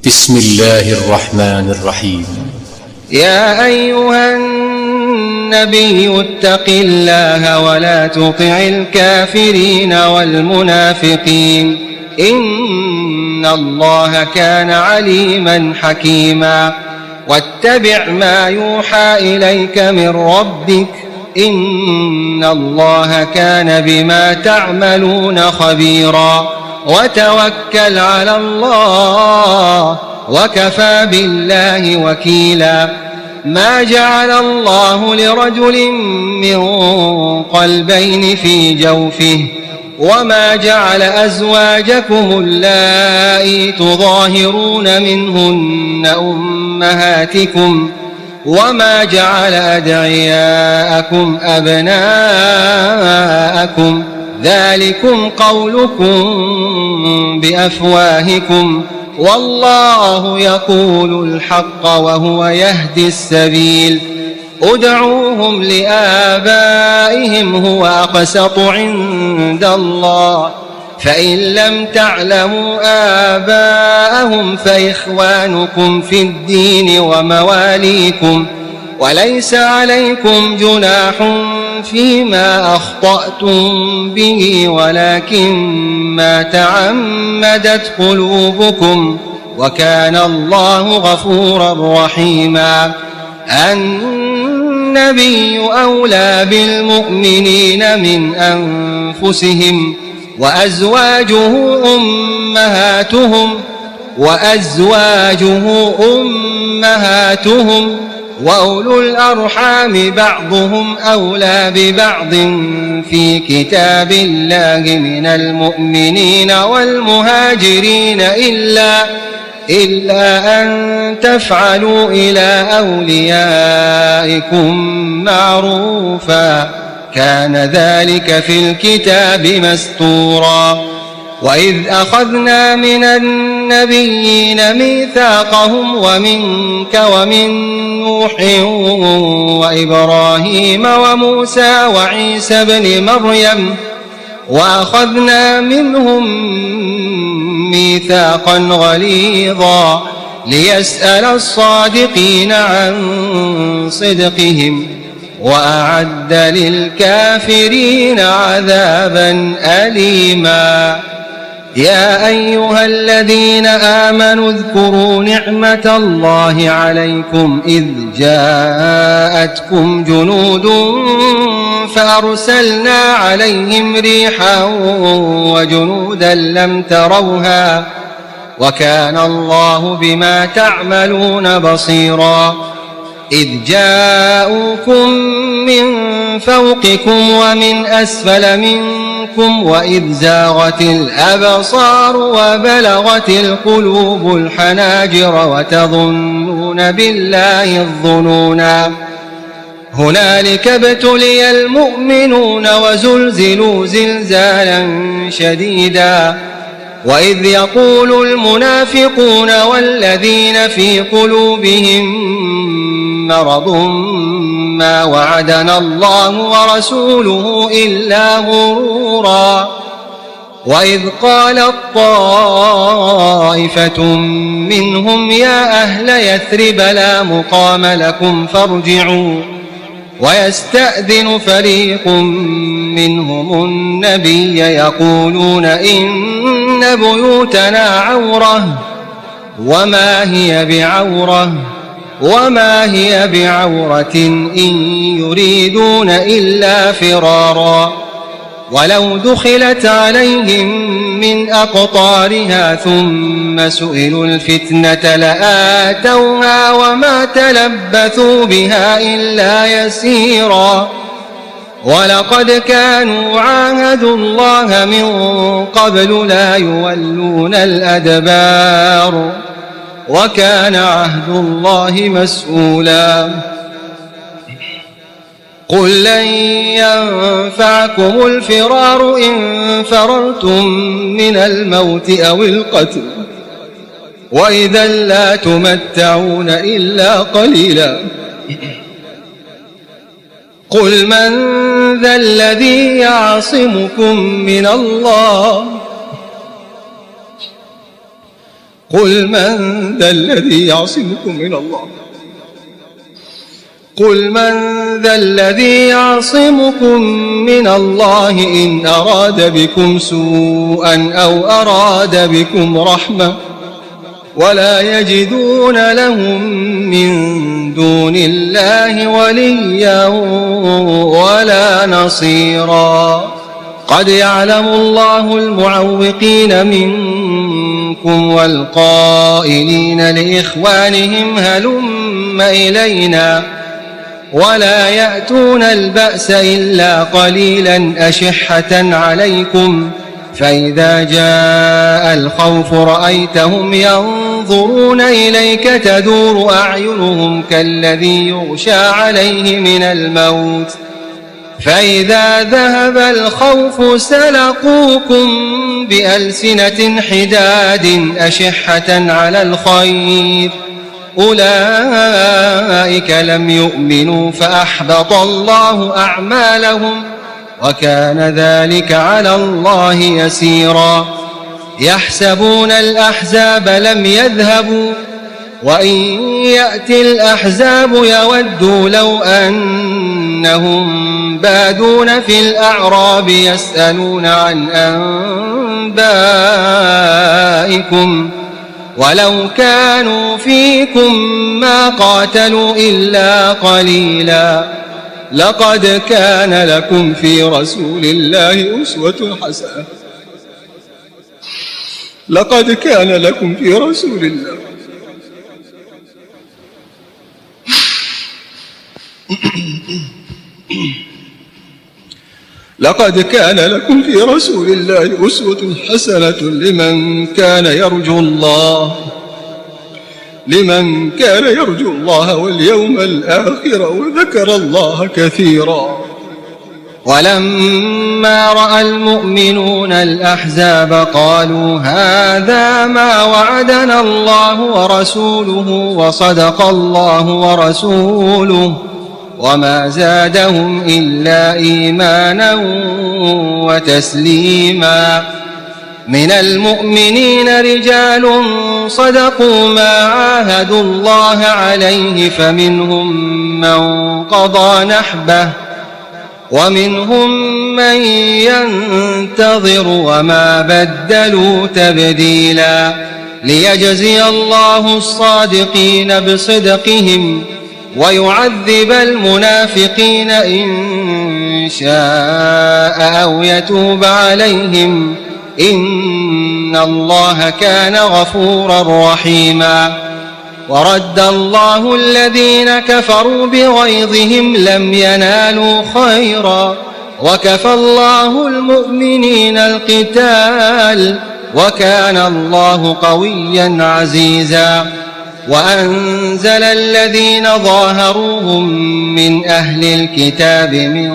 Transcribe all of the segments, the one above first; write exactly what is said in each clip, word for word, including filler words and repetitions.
بسم الله الرحمن الرحيم. يا أيها النبي اتق الله ولا تطع الكافرين والمنافقين إن الله كان عليما حكيما. واتبع ما يوحى إليك من ربك إن الله كان بما تعملون خبيرا. وتوكل على الله وكفى بالله وكيلا. ما جعل الله لرجل من قلبين في جوفه وما جعل أزواجكم اللائي تظاهرون منهن أمهاتكم وما جعل أدعياءكم أبناءكم ذلكم قولكم بأفواهكم والله يقول الحق وهو يهدي السبيل. ادعوهم لآبائهم هو أقسط عند الله فإن لم تعلموا آباءهم فإخوانكم في الدين ومواليكم وليس عليكم جناح فيما أخطأتم به ولكن ما تعمدت قلوبكم وكان الله غفورا رحيما. النبي أولى بالمؤمنين من أنفسهم وأزواجه أمهاتهم وأزواجه أمهاتهم وأولو الأرحام بعضهم أولى ببعض في كتاب الله من المؤمنين والمهاجرين إلا إلا أن تفعلوا إلى أوليائكم معروفا كان ذلك في الكتاب مسطورا. وإذ أخذنا من النبيين ميثاقهم ومنك ومن نوح وإبراهيم وموسى وعيسى بن مريم وأخذنا منهم ميثاقا غليظا ليسأل الصادقين عن صدقهم وأعد للكافرين عذابا أليما. يا أيها الذين آمنوا اذكروا نعمة الله عليكم إذ جاءتكم جنود فأرسلنا عليهم ريحا وجنودا لم تروها وكان الله بما تعملون بصيرا. إذ جاءوكم من فوقكم ومن أسفل منكم وإذ زاغت الأبصار وبلغت القلوب الحناجر وتظنون بالله الظنونا. هنالك ابتلي المؤمنون وزلزلوا زلزالا شديدا. وإذ يقول المنافقون والذين في قلوبهم مرض ما وعدنا الله ورسوله إلا غرورا. وإذ قالت طائفة منهم يا أهل يثرب لا مقام لكم فارجعوا ويستأذن فريق منهم النبي يقولون إن بيوتنا عورة وما هي بعورة وما هي بعورة إن يريدون إلا فرارا. ولو دخلت عليهم من أقطارها ثم سئلوا الفتنة لآتوها وما تلبثوا بها إلا يسيرا. ولقد كانوا عاهدوا الله من قبل لا يولون الأدبار وكان عهد الله مسؤولا. قل لن ينفعكم الفرار إن فررتم من الموت أو القتل وإذا لا تمتعون إلا قليلا. قل من ذا الذي يعصمكم من الله قل من ذا الذي يعصمكم من الله قل من ذا الذي يعصمكم من الله إن أراد بكم سوءا أو أراد بكم رحمة ولا يجدون لهم من دون الله وليا ولا نصيرا قد يعلم الله المعوقين منكم والقائلين لإخوانهم هلم إلينا ولا يأتون البأس إلا قليلا أشحة عليكم فإذا جاء الخوف رأيتهم ينظرون إليك تدور أعينهم كالذي يغشى عليه من الموت فإذا ذهب الخوف سلقوكم بألسنة حداد أشحة على الخير أولئك لم يؤمنوا فأحبط الله أعمالهم وكان ذلك على الله يسيرا يحسبون الأحزاب لم يذهبوا وإن يأتي الأحزاب يودوا لو أنهم بادون في الأعراب يسألون عن أنبائكم ولو كانوا فيكم ما قاتلوا إلا قليلا لقد كان لكم في رسول الله أسوة حسنة لقد كان لكم في رسول الله لقد كان لكم في رسول الله أسوة حسنة لمن كان يرجو الله لمن كان يرجو الله واليوم الآخر وذكر الله كثيرا ولما رأى المؤمنون الأحزاب قالوا هذا ما وعدنا الله ورسوله وصدق الله ورسوله وما زادهم إلا إيمانا وتسليما من المؤمنين رجال صدقوا ما عاهدوا الله عليه فمنهم من قضى نحبه ومنهم من ينتظر وما بدلوا تبديلا ليجزي الله الصادقين بصدقهم ويعذب المنافقين إن شاء أو يتوب عليهم إن الله كان غفورا رحيما ورد الله الذين كفروا بغيظهم لم ينالوا خيرا وكفى الله المؤمنين القتال وكان الله قويا عزيزا وأنزل الذين ظاهروهم من أهل الكتاب من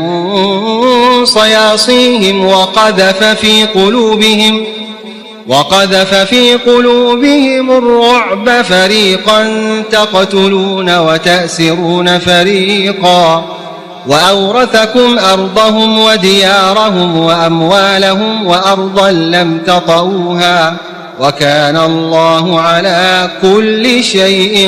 صياصيهم وقذف في قلوبهم وقذف في قلوبهم الرعب فريقا تقتلون وتأسرون فريقا وأورثكم أرضهم وديارهم وأموالهم وأرضا لم تطئوها وكان الله على كل شيء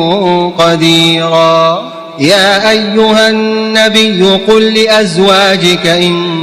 قديرا يا أيها النبي قل لأزواجك إن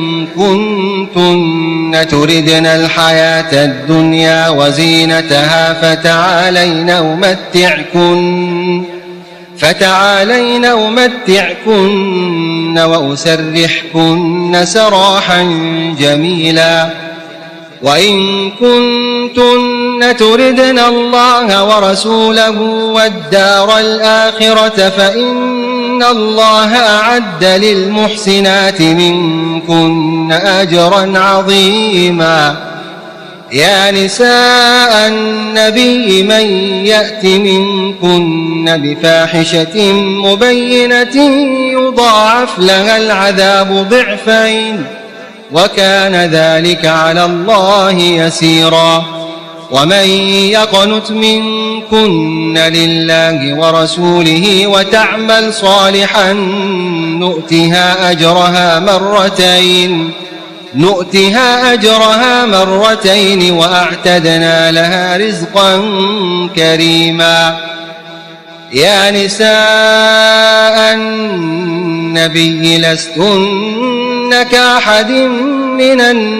كنتن تردن الحياة الدنيا وزينتها فتعالين أمتعكن فتعالين أمتعكن وأسرحكن سراحا جميلا وإن كنتن تردن الله ورسوله والدار الآخرة فإن الله أعد للمحسنات منكن أجرا عظيما يا نساء النبي من يأت منكن بفاحشة مبينة يضاعف لها العذاب ضعفين وكان ذلك على الله يسيرا ومن يقنت منكن لله ورسوله وتعمل صالحا نؤتها أجرها مرتين نؤتها أجرها مرتين وأعتدنا لها رزقا كريما. يا نساء النبي لستن كأحد من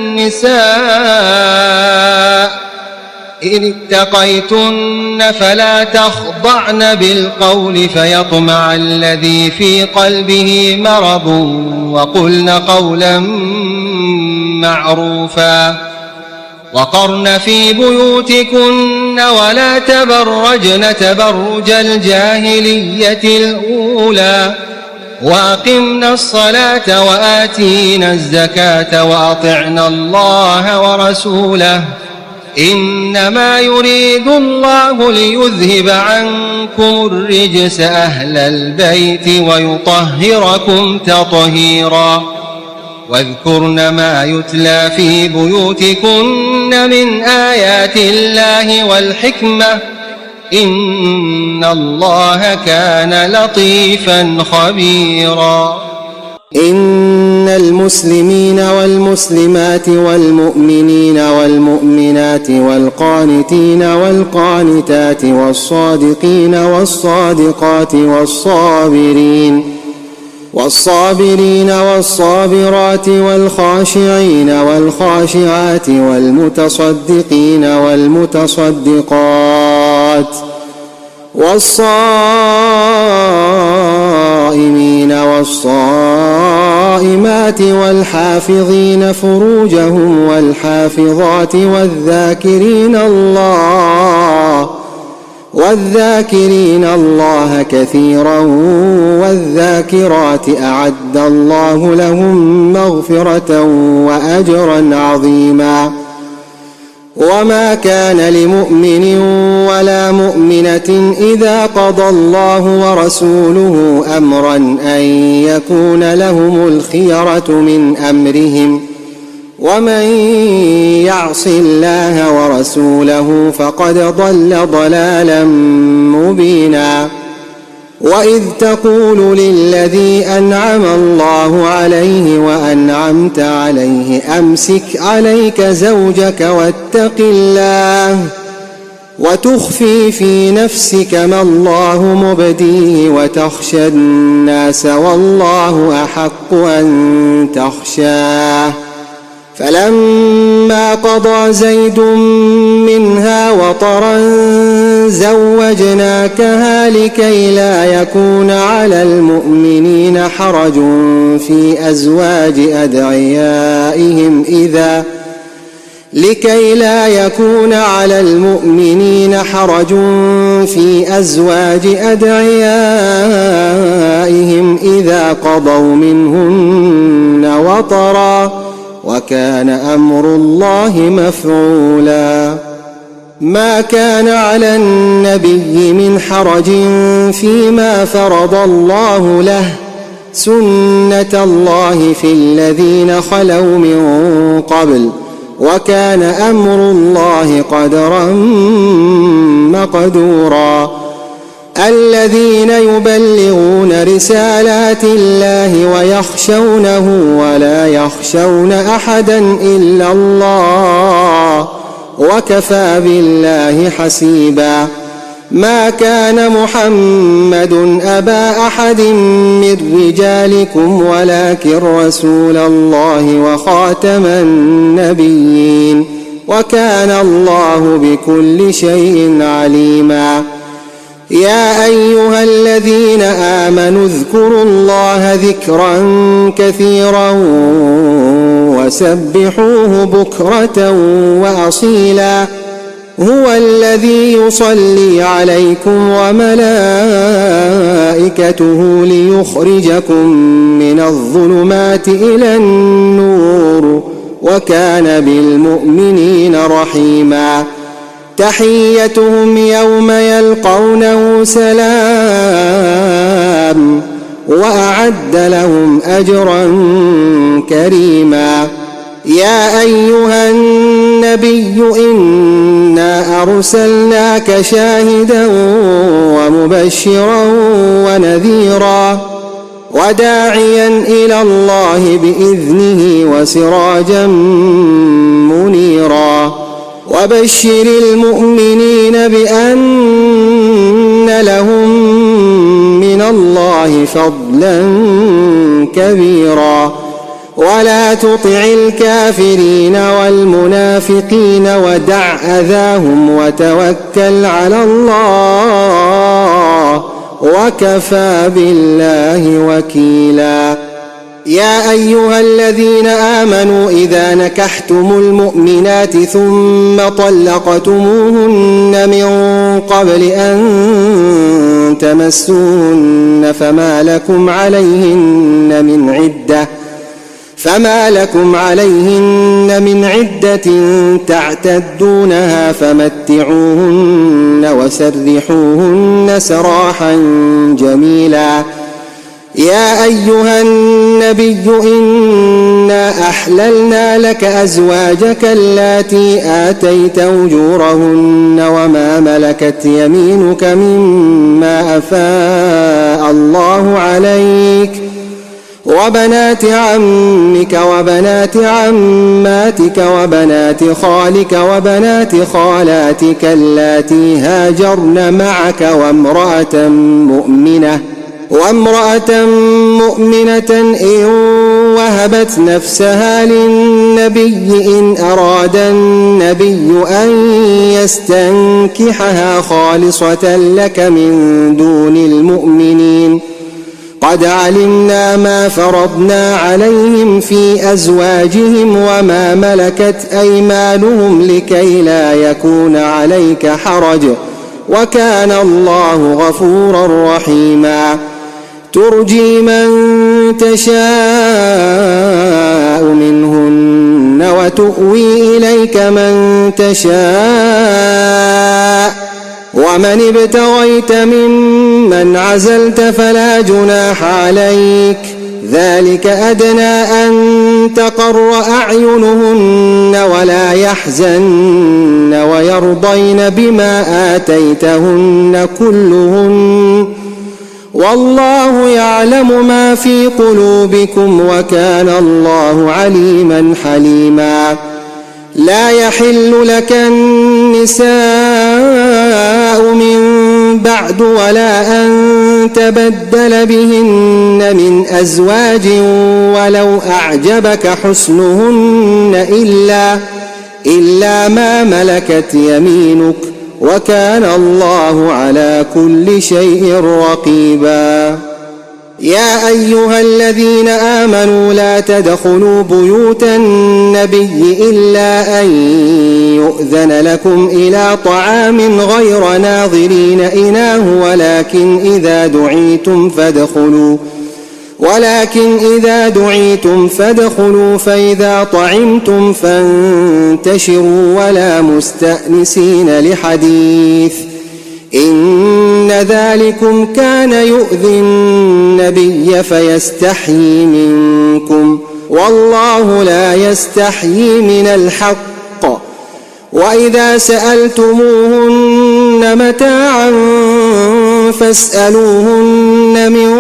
النساء إن اتقيتن فلا تخضعن بالقول فيطمع الذي في قلبه مرض وقلن قولا معروفا. وقرن في بيوتكن ولا تبرجن تبرج الجاهلية الأولى وأقمنا الصلاة وآتينا الزكاة وأطعنا الله ورسوله إنما يريد الله ليذهب عنكم الرجس أهل البيت ويطهركم تطهيرا. واذكرن ما يتلى في بيوتكن من آيات الله والحكمة إن الله كان لطيفا خبيرا. إن المسلمين والمسلمات والمؤمنين والمؤمنات والقانتين والقانتات والصادقين والصادقات والصابرين والصابرين والصابرات والخاشعين والخاشعات والمتصدقين والمتصدقات والصائمين والصائمات والحافظين فروجهم والحافظات والذاكرين الله والذاكرين الله كثيرا والذاكرات أعد الله لهم مغفرة وأجرا عظيما. وما كان لمؤمن ولا مؤمنة إذا قضى الله ورسوله أمرا أن يكون لهم الخيرة من أمرهم ومن يعص الله ورسوله فقد ضل ضلالا مبينا. وإذ تقول للذي أنعم الله عليه وأنعمت عليه أمسك عليك زوجك واتق الله وتخفي في نفسك ما الله مبديه وتخشى الناس والله أحق أن تخشاه. فلما قضى زيد منها وطرا زوجناكها لكي لا يكون على المؤمنين حرج في أزواج أدعيائهم إذا لكي لا يكون على المؤمنين حرج في أزواج أدعيائهم إذا قضوا منهن وطرا وكان أمر الله مفعولا. ما كان على النبي من حرج فيما فرض الله له سنة الله في الذين خلوا من قبل وكان أمر الله قدرا مقدورا. الذين يبلغون رسالات الله ويخشونه ولا يخشون أحدا إلا الله وكفى بالله حسيبا. ما كان محمد أبا أحد من رجالكم ولكن رسول الله وخاتم النبيين وكان الله بكل شيء عليما. يا أيها الذين آمنوا اذكروا الله ذكرا كثيرا وسبحوه بكرة وأصيلا. هو الذي يصلي عليكم وملائكته ليخرجكم من الظلمات إلى النور وكان بالمؤمنين رحيما. تحيتهم يوم يلقونه سلام وأعد لهم أجرا كريما. يا أيها النبي إنا أرسلناك شاهدا ومبشرا ونذيرا وداعيا إلى الله بإذنه وسراجا منيرا وبشر المؤمنين بأن لهم من الله فضلا كبيرا ولا تطع الكافرين والمنافقين ودع أذاهم وتوكل على الله وكفى بالله وكيلا يا أيها الذين آمنوا إذا نكحتم المؤمنات ثم طلقتموهن من قبل أن تمسوهن فما لكم عليهن من عدة فما لكم عليهن من عدة تعتدونها فمتعوهن وسرحوهن سراحا جميلا يا أيها النبي إنا أحللنا لك أزواجك اللاتي آتيت أجورهن وما ملكت يمينك مما أفاء الله عليك وبنات عمك وبنات عماتك وبنات خالك وبنات خالاتك اللاتي هاجرن معك وامرأة مؤمنة وامرأة مؤمنة إن وهبت نفسها للنبي إن أراد النبي أن يستنكحها خالصة لك من دون المؤمنين قد علمنا ما فرضنا عليهم في أزواجهم وما ملكت أيمانهم لكي لا يكون عليك حرج وكان الله غفورا رحيما ترجي من تشاء منهن وتؤوي إليك من تشاء ومن ابتغيت ممن عزلت فلا جناح عليك ذلك أدنى أن تقر أعينهن ولا يحزن ويرضين بما آتيتهن كلهن والله يعلم ما في قلوبكم وكان الله عليما حليما لا يحل لك النساء من بعد ولا أن تبدل بهن من أزواج ولو أعجبك حسنهن إلا, إلا ما ملكت يمينك وكان الله على كل شيء رقيبا يا أيها الذين آمنوا لا تدخلوا بيوت النبي إلا أن يؤذن لكم إلى طعام غير ناظرين إناه ولكن إذا دعيتم فادخلوا ولكن إذا دعيتم فادخلوا فإذا طعمتم فانتشروا ولا مستأنسين لحديث إن ذلكم كان يؤذي النبي فيستحيي منكم والله لا يستحيي من الحق وإذا سألتموهن متاعا فاسألوهن من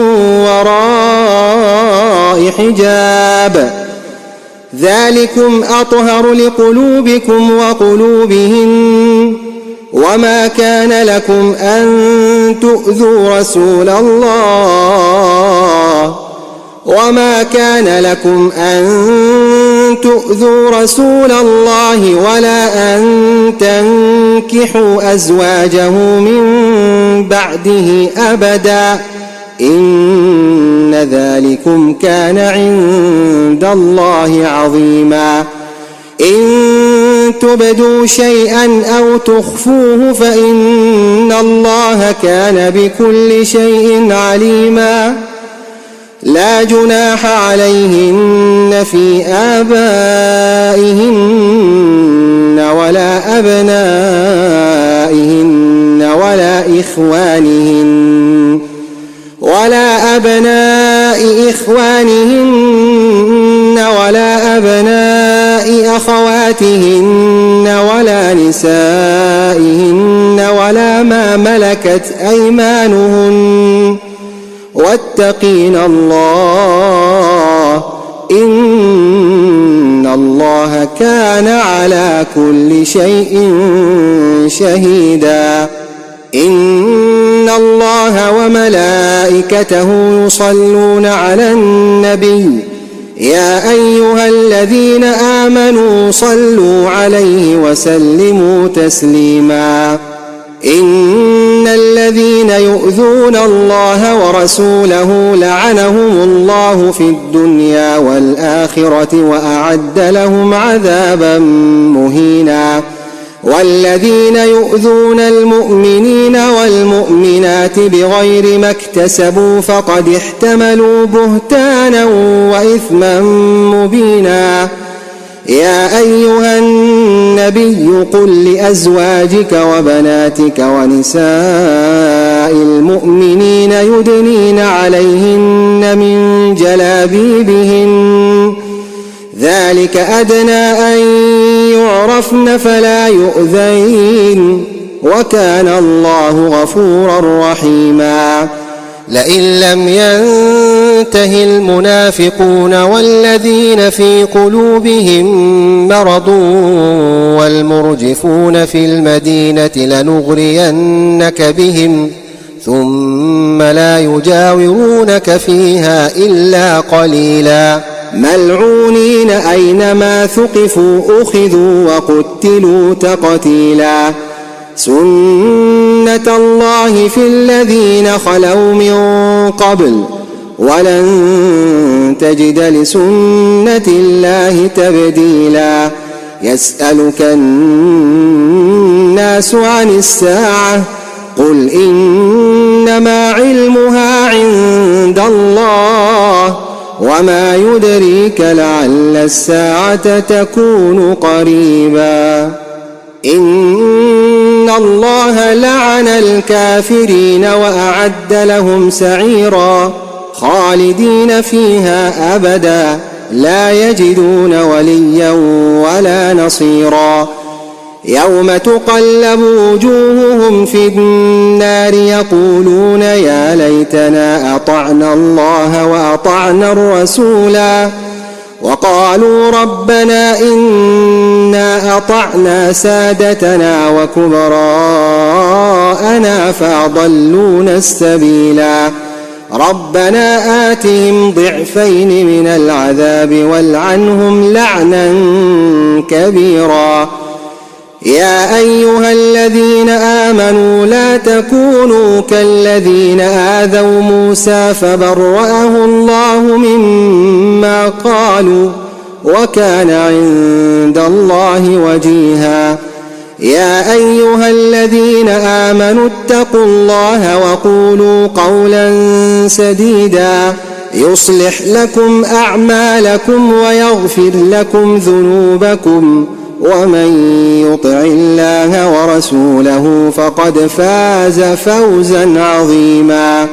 وراء حجاب ذلكم أطهر لقلوبكم وقلوبهن وما كان لكم أن تؤذوا رسول الله وما كان لكم أن تؤذوا رسول الله ولا أن تنكحوا أزواجه من بعده أبدا إن ذلكم كان عند الله عظيما إن تبدوا شيئا أو تخفوه فإن الله كان بكل شيء عليما لا جناح عليهن في آبائهن ولا أبنائهن ولا إخوانهن ولا أبناء إخوانهن ولا أبناء أخواتهن ولا نسائهن ولا ما ملكت أيمانهن واتقين الله إن الله كان على كل شيء شهيدا إن الله وملائكته يصلون على النبي يا أيها الذين آمنوا صلوا عليه وسلموا تسليما إن الذين يؤذون الله ورسوله لعنهم الله في الدنيا والآخرة وأعد لهم عذابا مهينا والذين يؤذون المؤمنين والمؤمنات بغير ما اكتسبوا فقد احتملوا بهتانا وإثما مبينا يا أيها النبي قل لأزواجك وبناتك ونساء المؤمنين يدنين عليهن من جلابيبهن ذلك أدنى أن يعرفن فلا يؤذين وكان الله غفورا رحيما لئن لم ينته المنافقون والذين في قلوبهم مرض والمرجفون في المدينة لنغرينك بهم ثم لا يجاورونك فيها إلا قليلا ملعونين أينما ثقفوا أخذوا وقتلوا تقتيلا سنة الله في الذين خلوا من قبل ولن تجد لسنة الله تبديلا يسألك الناس عن الساعة قل إنما علمها عند الله وما يدريك لعل الساعة تكون قريبا إن الله لعن الكافرين وأعد لهم سعيرا خالدين فيها أبدا لا يجدون وليا ولا نصيرا يوم تقلب وجوههم في النار يقولون يا ليتنا أطعنا الله وأطعنا الرسولا وقالوا ربنا إنا أطعنا سادتنا وكبراءنا فأضلونا السبيلا ربنا آتهم ضعفين من العذاب والعنهم لعنا كبيرا يا أيها الذين آمنوا لا تكونوا كالذين آذوا موسى فبرأه الله مما قالوا وكان عند الله وجيها يا أيها الذين آمنوا اتقوا الله وقولوا قولا سديدا يصلح لكم أعمالكم ويغفر لكم ذنوبكم ومن يطع الله ورسوله فقد فاز فوزا عظيما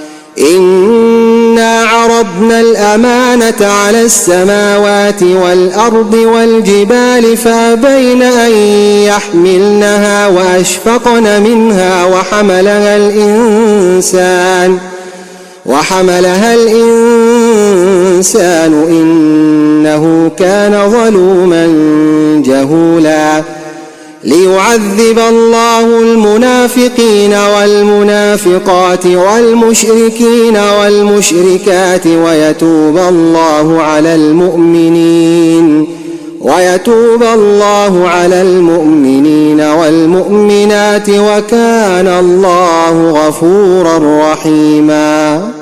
إنا عرضنا الأمانة على السماوات والأرض والجبال فأبين أن يحملنها وأشفقن منها وحملها الإنسان وحملها الإنسان إنه كان ظلوما جهولا ليعذب الله المنافقين والمنافقات والمشركين والمشركات ويتوب الله على المؤمنين ويتوب الله على المؤمنين والمؤمنات وكان الله غفورا رحيما